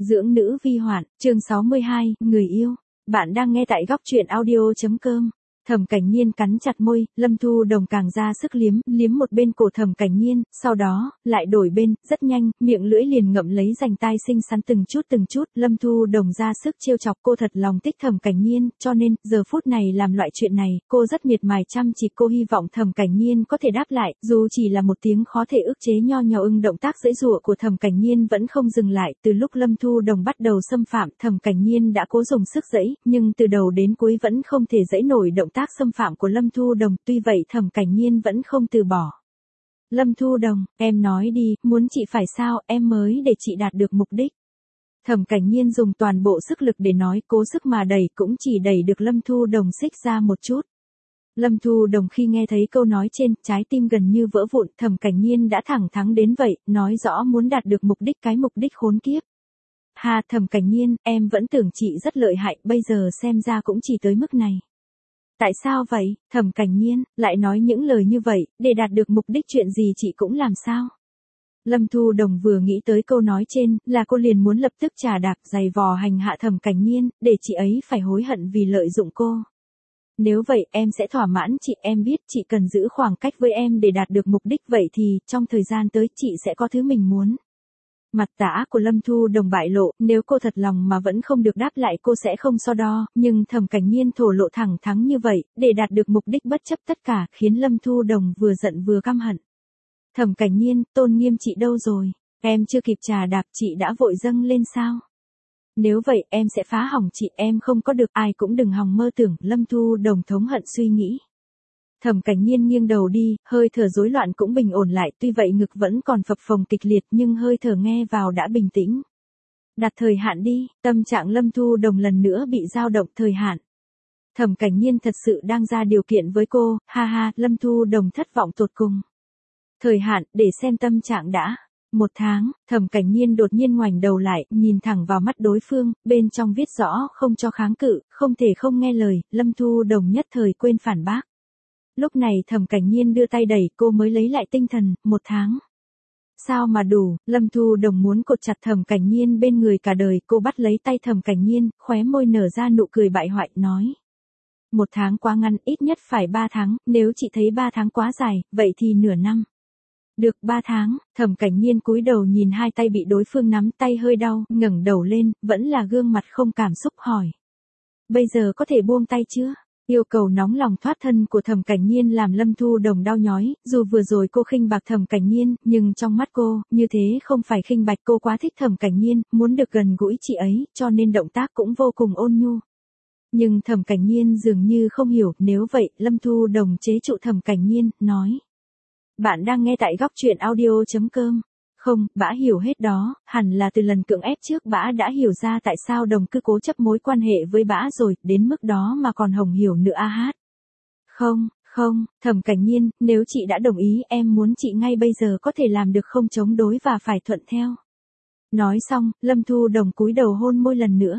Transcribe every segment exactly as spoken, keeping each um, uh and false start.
Dưỡng nữ vi hoạn, chương sáu mươi hai, người yêu. Bạn đang nghe tại góc truyện audio.com. Thẩm Cảnh Nhiên cắn chặt môi, Lâm Thu Đồng càng ra sức liếm, liếm một bên cổ Thẩm Cảnh Nhiên, sau đó, lại đổi bên, rất nhanh, miệng lưỡi liền ngậm lấy rành tai xinh xắn từng chút từng chút, Lâm Thu Đồng ra sức trêu chọc cô thật lòng thích Thẩm Cảnh Nhiên, cho nên, giờ phút này làm loại chuyện này, cô rất miệt mài chăm chỉ, cô hy vọng Thẩm Cảnh Nhiên có thể đáp lại, dù chỉ là một tiếng khó thể ức chế nho nhỏ ưng động tác giãy giụa của Thẩm Cảnh Nhiên vẫn không dừng lại, từ lúc Lâm Thu Đồng bắt đầu xâm phạm, Thẩm Cảnh Nhiên đã cố dùng sức giãy, nhưng từ đầu đến cuối vẫn không thể giãy nổi động tác xâm phạm của Lâm Thu Đồng, tuy vậy Thẩm Cảnh Nhiên vẫn không từ bỏ. Lâm Thu Đồng, em nói đi, muốn chị phải sao, em mới để chị đạt được mục đích. Thẩm Cảnh Nhiên dùng toàn bộ sức lực để nói, cố sức mà đẩy cũng chỉ đẩy được Lâm Thu Đồng xích ra một chút. Lâm Thu Đồng khi nghe thấy câu nói trên, trái tim gần như vỡ vụn, Thẩm Cảnh Nhiên đã thẳng thắn đến vậy, nói rõ muốn đạt được mục đích, cái mục đích khốn kiếp. Hà, Thẩm Cảnh Nhiên, em vẫn tưởng chị rất lợi hại, bây giờ xem ra cũng chỉ tới mức này. Tại sao vậy, Thẩm Cảnh Nhiên, lại nói những lời như vậy, để đạt được mục đích chuyện gì chị cũng làm sao? Lâm Thu Đồng vừa nghĩ tới câu nói trên, là cô liền muốn lập tức chà đạp giày vò hành hạ Thẩm Cảnh Nhiên, để chị ấy phải hối hận vì lợi dụng cô. Nếu vậy em sẽ thỏa mãn chị, em biết chị cần giữ khoảng cách với em để đạt được mục đích, vậy thì, trong thời gian tới chị sẽ có thứ mình muốn. Mặt tã của Lâm Thu Đồng bại lộ, nếu cô thật lòng mà vẫn không được đáp lại cô sẽ không so đo, nhưng Thẩm Cảnh Nhiên thổ lộ thẳng thắn như vậy, để đạt được mục đích bất chấp tất cả, khiến Lâm Thu Đồng vừa giận vừa căm hận. Thẩm Cảnh Nhiên, tôn nghiêm chị đâu rồi? Em chưa kịp trà đạp chị đã vội dâng lên sao? Nếu vậy em sẽ phá hỏng chị, em không có được, ai cũng đừng hòng mơ tưởng, Lâm Thu Đồng thống hận suy nghĩ. Thẩm Cảnh Nhiên nghiêng đầu đi, hơi thở rối loạn cũng bình ổn lại, tuy vậy ngực vẫn còn phập phồng kịch liệt nhưng hơi thở nghe vào đã bình tĩnh. Đặt thời hạn đi, tâm trạng Lâm Thu Đồng lần nữa bị dao động. Thời hạn. Thẩm Cảnh Nhiên thật sự đang ra điều kiện với cô, ha ha, Lâm Thu Đồng thất vọng tột cùng. Thời hạn, để xem tâm trạng đã. Một tháng, Thẩm Cảnh Nhiên đột nhiên ngoảnh đầu lại, nhìn thẳng vào mắt đối phương, bên trong viết rõ không cho kháng cự, không thể không nghe lời, Lâm Thu Đồng nhất thời quên phản bác. Lúc này Thẩm Cảnh Nhiên đưa tay đẩy cô mới lấy lại tinh thần, một tháng. Sao mà đủ, Lâm Thu Đồng muốn cột chặt Thẩm Cảnh Nhiên bên người cả đời, cô bắt lấy tay Thẩm Cảnh Nhiên, khóe môi nở ra nụ cười bại hoại, nói. Một tháng quá ngắn, ít nhất phải ba tháng, nếu chị thấy ba tháng quá dài, vậy thì nửa năm. Được ba tháng, Thẩm Cảnh Nhiên cúi đầu nhìn hai tay bị đối phương nắm tay hơi đau, ngẩng đầu lên, vẫn là gương mặt không cảm xúc hỏi. Bây giờ có thể buông tay chưa? Yêu cầu nóng lòng thoát thân của Thẩm Cảnh Nhiên làm Lâm Thu Đồng đau nhói, dù vừa rồi cô khinh bạc Thẩm Cảnh Nhiên, nhưng trong mắt cô, như thế không phải khinh bạch, cô quá thích Thẩm Cảnh Nhiên, muốn được gần gũi chị ấy, cho nên động tác cũng vô cùng ôn nhu. Nhưng Thẩm Cảnh Nhiên dường như không hiểu, nếu vậy, Lâm Thu Đồng chế trụ Thẩm Cảnh Nhiên, nói. Bạn đang nghe tại góc truyện audio.com. Không, bã hiểu hết đó, hẳn là từ lần cưỡng ép trước bã đã hiểu ra tại sao Đồng cứ cố chấp mối quan hệ với bã rồi, đến mức đó mà còn hồng hiểu nữa a hát. Không, không, Thẩm Cảnh Nhiên, nếu chị đã đồng ý em muốn chị ngay bây giờ có thể làm được không chống đối và phải thuận theo. Nói xong, Lâm Thu Đồng cúi đầu hôn môi lần nữa.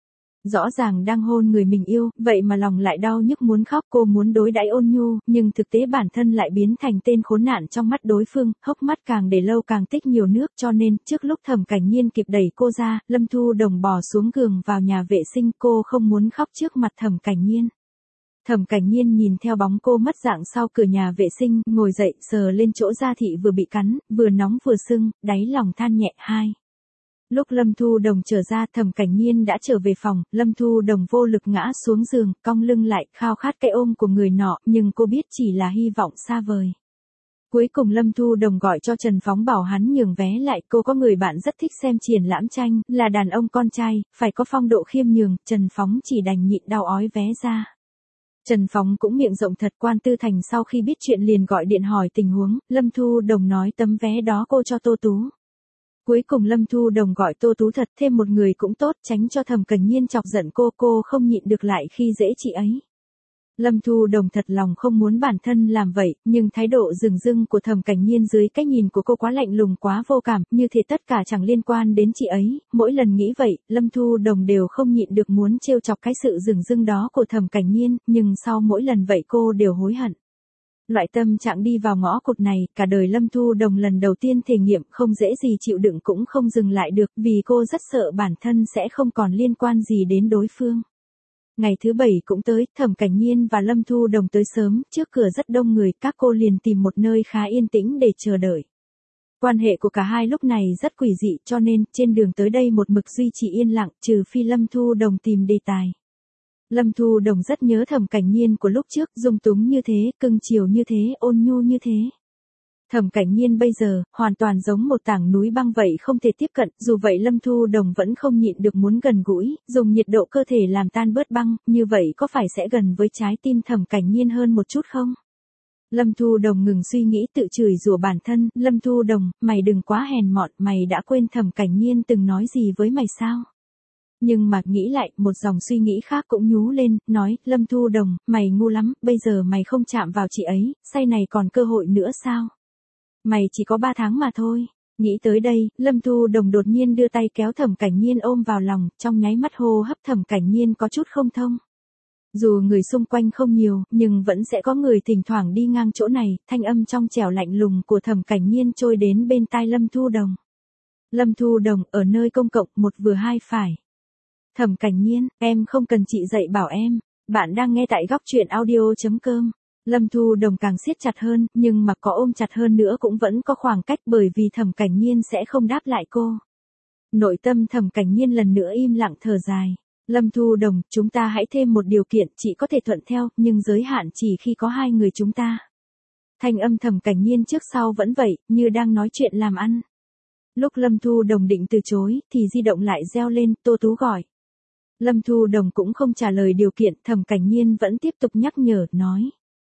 Rõ ràng đang hôn người mình yêu, vậy mà lòng lại đau nhức muốn khóc, cô muốn đối đãi ôn nhu, nhưng thực tế bản thân lại biến thành tên khốn nạn trong mắt đối phương, hốc mắt càng để lâu càng tích nhiều nước, cho nên, trước lúc Thẩm Cảnh Nhiên kịp đẩy cô ra, Lâm Thu Đồng bò xuống giường vào nhà vệ sinh, cô không muốn khóc trước mặt Thẩm Cảnh Nhiên. Thẩm Cảnh Nhiên nhìn theo bóng cô mất dạng sau cửa nhà vệ sinh, ngồi dậy, sờ lên chỗ da thị vừa bị cắn, vừa nóng vừa sưng, đáy lòng than nhẹ. Hai. Lúc Lâm Thu Đồng trở ra, Thẩm Cảnh Nhiên đã trở về phòng, Lâm Thu Đồng vô lực ngã xuống giường, cong lưng lại, khao khát cái ôm của người nọ, nhưng cô biết chỉ là hy vọng xa vời. Cuối cùng Lâm Thu Đồng gọi cho Trần Phóng bảo hắn nhường vé lại, cô có người bạn rất thích xem triển lãm tranh, là đàn ông con trai, phải có phong độ khiêm nhường, Trần Phóng chỉ đành nhịn đau ói vé ra. Trần Phóng cũng miệng rộng thật, Quan Tư Thành sau khi biết chuyện liền gọi điện hỏi tình huống, Lâm Thu Đồng nói tấm vé đó cô cho Tô Tú. Cuối cùng Lâm Thu Đồng gọi Tô Tú thật, thêm một người cũng tốt, tránh cho Thẩm Cảnh Nhiên chọc giận cô, cô không nhịn được lại khi dễ chị ấy. Lâm Thu Đồng thật lòng không muốn bản thân làm vậy, nhưng thái độ dửng dưng của Thẩm Cảnh Nhiên dưới cái nhìn của cô quá lạnh lùng quá vô cảm, như thể tất cả chẳng liên quan đến chị ấy, mỗi lần nghĩ vậy, Lâm Thu Đồng đều không nhịn được muốn trêu chọc cái sự dửng dưng đó của Thẩm Cảnh Nhiên, nhưng sau mỗi lần vậy cô đều hối hận. Loại tâm trạng đi vào ngõ cụt này, cả đời Lâm Thu Đồng lần đầu tiên thể nghiệm, không dễ gì chịu đựng cũng không dừng lại được, vì cô rất sợ bản thân sẽ không còn liên quan gì đến đối phương. Ngày thứ bảy cũng tới, Thẩm Cảnh Nhiên và Lâm Thu Đồng tới sớm, trước cửa rất đông người, các cô liền tìm một nơi khá yên tĩnh để chờ đợi. Quan hệ của cả hai lúc này rất quỷ dị, cho nên, trên đường tới đây một mực duy trì yên lặng, trừ phi Lâm Thu Đồng tìm đề tài. Lâm Thu Đồng rất nhớ Thẩm Cảnh Nhiên của lúc trước, dung túng như thế, cưng chiều như thế, ôn nhu như thế. Thẩm Cảnh Nhiên bây giờ, hoàn toàn giống một tảng núi băng vậy, không thể tiếp cận, dù vậy Lâm Thu Đồng vẫn không nhịn được muốn gần gũi, dùng nhiệt độ cơ thể làm tan bớt băng, như vậy có phải sẽ gần với trái tim Thẩm Cảnh Nhiên hơn một chút không? Lâm Thu Đồng ngừng suy nghĩ, tự chửi rủa bản thân, Lâm Thu Đồng, mày đừng quá hèn mọn, mày đã quên Thẩm Cảnh Nhiên từng nói gì với mày sao? Nhưng mà nghĩ lại, một dòng suy nghĩ khác cũng nhú lên, nói, Lâm Thu Đồng, mày ngu lắm, bây giờ mày không chạm vào chị ấy, say này còn cơ hội nữa sao? Mày chỉ có ba tháng mà thôi. Nghĩ tới đây, Lâm Thu Đồng đột nhiên đưa tay kéo Thẩm Cảnh Nhiên ôm vào lòng, trong nháy mắt hô hấp Thẩm Cảnh Nhiên có chút không thông. Dù người xung quanh không nhiều, nhưng vẫn sẽ có người thỉnh thoảng đi ngang chỗ này, thanh âm trong trẻo lạnh lùng của Thẩm Cảnh Nhiên trôi đến bên tai Lâm Thu Đồng. Lâm Thu Đồng, ở nơi công cộng, một vừa hai phải. Thẩm Cảnh Nhiên, em không cần chị dạy bảo em, bạn đang nghe tại góc truyện audio.com. Lâm Thu Đồng càng siết chặt hơn, nhưng mà có ôm chặt hơn nữa cũng vẫn có khoảng cách, bởi vì Thẩm Cảnh Nhiên sẽ không đáp lại cô. Nội tâm Thẩm Cảnh Nhiên lần nữa im lặng thở dài. Lâm Thu Đồng, chúng ta hãy thêm một điều kiện, chị có thể thuận theo, nhưng giới hạn chỉ khi có hai người chúng ta. Thanh âm Thẩm Cảnh Nhiên trước sau vẫn vậy, như đang nói chuyện làm ăn. Lúc Lâm Thu Đồng định từ chối, thì di động lại reo lên, Tô Tú gọi. Lâm Thu Đồng cũng không trả lời điều kiện, Thẩm Cảnh Nhiên vẫn tiếp tục nhắc nhở, nói.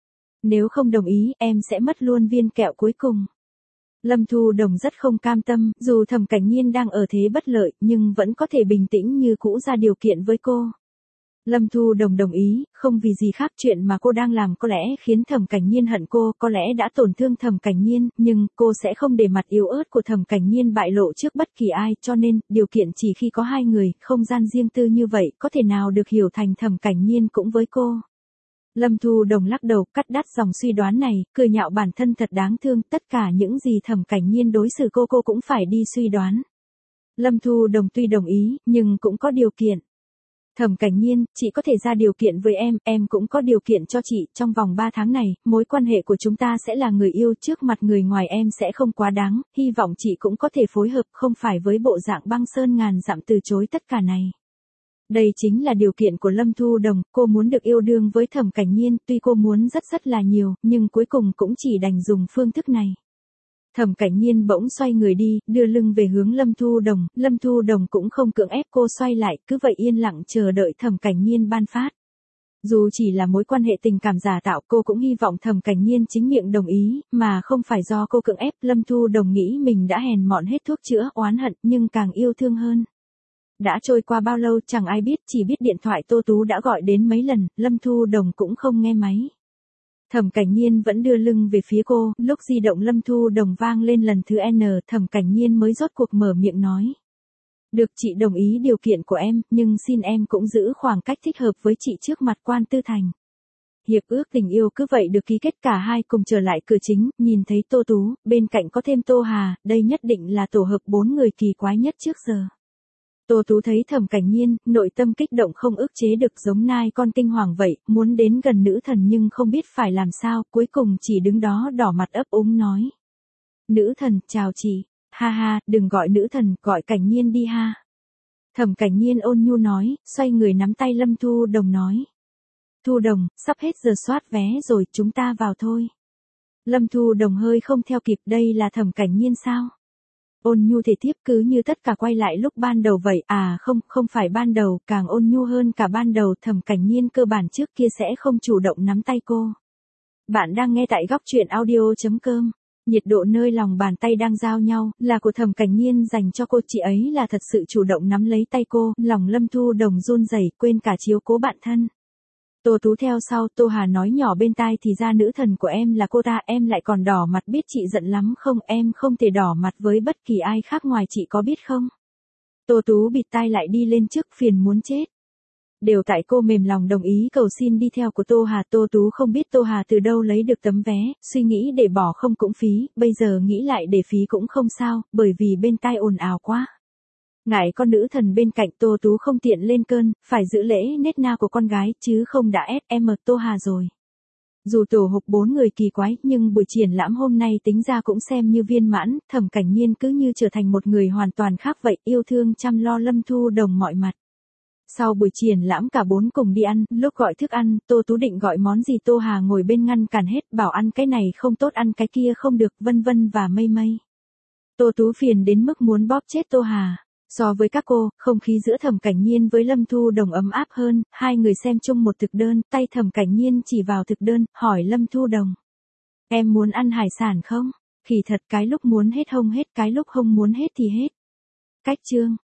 Nếu không đồng ý, em sẽ mất luôn viên kẹo cuối cùng. Lâm Thu Đồng rất không cam tâm, dù Thẩm Cảnh Nhiên đang ở thế bất lợi, nhưng vẫn có thể bình tĩnh như cũ ra điều kiện với cô. Lâm Thu Đồng đồng ý, không vì gì khác, chuyện mà cô đang làm có lẽ khiến Thẩm Cảnh Nhiên hận cô, có lẽ đã tổn thương Thẩm Cảnh Nhiên, nhưng cô sẽ không để mặt yếu ớt của Thẩm Cảnh Nhiên bại lộ trước bất kỳ ai, cho nên, điều kiện chỉ khi có hai người, không gian riêng tư như vậy, có thể nào được hiểu thành Thẩm Cảnh Nhiên cũng với cô. Lâm Thu Đồng lắc đầu, cắt đắt dòng suy đoán này, cười nhạo bản thân thật đáng thương, tất cả những gì Thẩm Cảnh Nhiên đối xử cô cô cũng phải đi suy đoán. Lâm Thu Đồng tuy đồng ý, nhưng cũng có điều kiện. Thẩm Cảnh Nhiên, chị có thể ra điều kiện với em, em cũng có điều kiện cho chị, trong vòng ba tháng này, mối quan hệ của chúng ta sẽ là người yêu, trước mặt người ngoài em sẽ không quá đáng, hy vọng chị cũng có thể phối hợp, không phải với bộ dạng băng sơn ngàn dặm từ chối tất cả này. Đây chính là điều kiện của Lâm Thu Đồng, cô muốn được yêu đương với Thẩm Cảnh Nhiên, tuy cô muốn rất rất là nhiều, nhưng cuối cùng cũng chỉ đành dùng phương thức này. Thẩm Cảnh Nhiên bỗng xoay người đi, đưa lưng về hướng Lâm Thu Đồng, Lâm Thu Đồng cũng không cưỡng ép cô xoay lại, cứ vậy yên lặng chờ đợi Thẩm Cảnh Nhiên ban phát. Dù chỉ là mối quan hệ tình cảm giả tạo, cô cũng hy vọng Thẩm Cảnh Nhiên chính miệng đồng ý, mà không phải do cô cưỡng ép. Lâm Thu Đồng nghĩ mình đã hèn mọn hết thuốc chữa oán hận, nhưng càng yêu thương hơn. Đã trôi qua bao lâu chẳng ai biết, chỉ biết điện thoại Tô Tú đã gọi đến mấy lần, Lâm Thu Đồng cũng không nghe máy. Thẩm Cảnh Nhiên vẫn đưa lưng về phía cô, lúc di động Lâm Thu Đồng vang lên lần thứ N, Thẩm Cảnh Nhiên mới rốt cuộc mở miệng nói. Được, chị đồng ý điều kiện của em, nhưng xin em cũng giữ khoảng cách thích hợp với chị trước mặt Quan Tư Thành. Hiệp ước tình yêu cứ vậy được ký kết, cả hai cùng trở lại cửa chính, nhìn thấy Tô Tú, bên cạnh có thêm Tô Hà, đây nhất định là tổ hợp bốn người kỳ quái nhất trước giờ. Tô Tú thấy Thẩm Cảnh Nhiên, nội tâm kích động không ức chế được, giống nai con kinh hoàng vậy, muốn đến gần nữ thần nhưng không biết phải làm sao, cuối cùng chỉ đứng đó đỏ mặt ấp úng nói. Nữ thần, chào chị, ha ha, đừng gọi nữ thần, gọi Cảnh Nhiên đi ha. Thẩm Cảnh Nhiên ôn nhu nói, xoay người nắm tay Lâm Thu Đồng nói. Thu Đồng, sắp hết giờ soát vé rồi, chúng ta vào thôi. Lâm Thu Đồng hơi không theo kịp, đây là Thẩm Cảnh Nhiên sao? Ôn nhu thể tiếp cứ như tất cả quay lại lúc ban đầu vậy, à không, không phải ban đầu, càng ôn nhu hơn cả ban đầu. Thẩm Cảnh Nhiên cơ bản trước kia sẽ không chủ động nắm tay cô. Bạn đang nghe tại góc truyện audio.com. Nhiệt độ nơi lòng bàn tay đang giao nhau, là của Thẩm Cảnh Nhiên dành cho cô, chị ấy là thật sự chủ động nắm lấy tay cô, lòng Lâm Thu Đồng run rẩy, quên cả chiếu cố bạn thân. Tô Tú theo sau, Tô Hà nói nhỏ bên tai, thì ra nữ thần của em là cô ta, em lại còn đỏ mặt, biết chị giận lắm không, em không thể đỏ mặt với bất kỳ ai khác ngoài chị có biết không. Tô Tú bịt tai lại đi lên trước, phiền muốn chết. Đều tại cô mềm lòng đồng ý cầu xin đi theo của Tô Hà. Tô Tú không biết Tô Hà từ đâu lấy được tấm vé, suy nghĩ để bỏ không cũng phí, bây giờ nghĩ lại để phí cũng không sao, bởi vì bên tai ồn ào quá. Ngại con nữ thần bên cạnh, Tô Tú không tiện lên cơn, phải giữ lễ nết na của con gái, chứ không đã ép em Tô Hà rồi. Dù tổ hợp bốn người kỳ quái, nhưng buổi triển lãm hôm nay tính ra cũng xem như viên mãn, Thẩm Cảnh Nhiên cứ như trở thành một người hoàn toàn khác vậy, yêu thương chăm lo Lâm Thu Đồng mọi mặt. Sau buổi triển lãm cả bốn cùng đi ăn, lúc gọi thức ăn, Tô Tú định gọi món gì Tô Hà ngồi bên ngăn cản hết, bảo ăn cái này không tốt, ăn cái kia không được, vân vân và mây mây. Tô Tú phiền đến mức muốn bóp chết Tô Hà. So với các cô, không khí giữa Thẩm Cảnh Nhiên với Lâm Thu Đồng ấm áp hơn, hai người xem chung một thực đơn, tay Thẩm Cảnh Nhiên chỉ vào thực đơn, hỏi Lâm Thu Đồng. Em muốn ăn hải sản không? Thì thật cái lúc muốn hết không hết, cái lúc không muốn hết thì hết. Cách chương.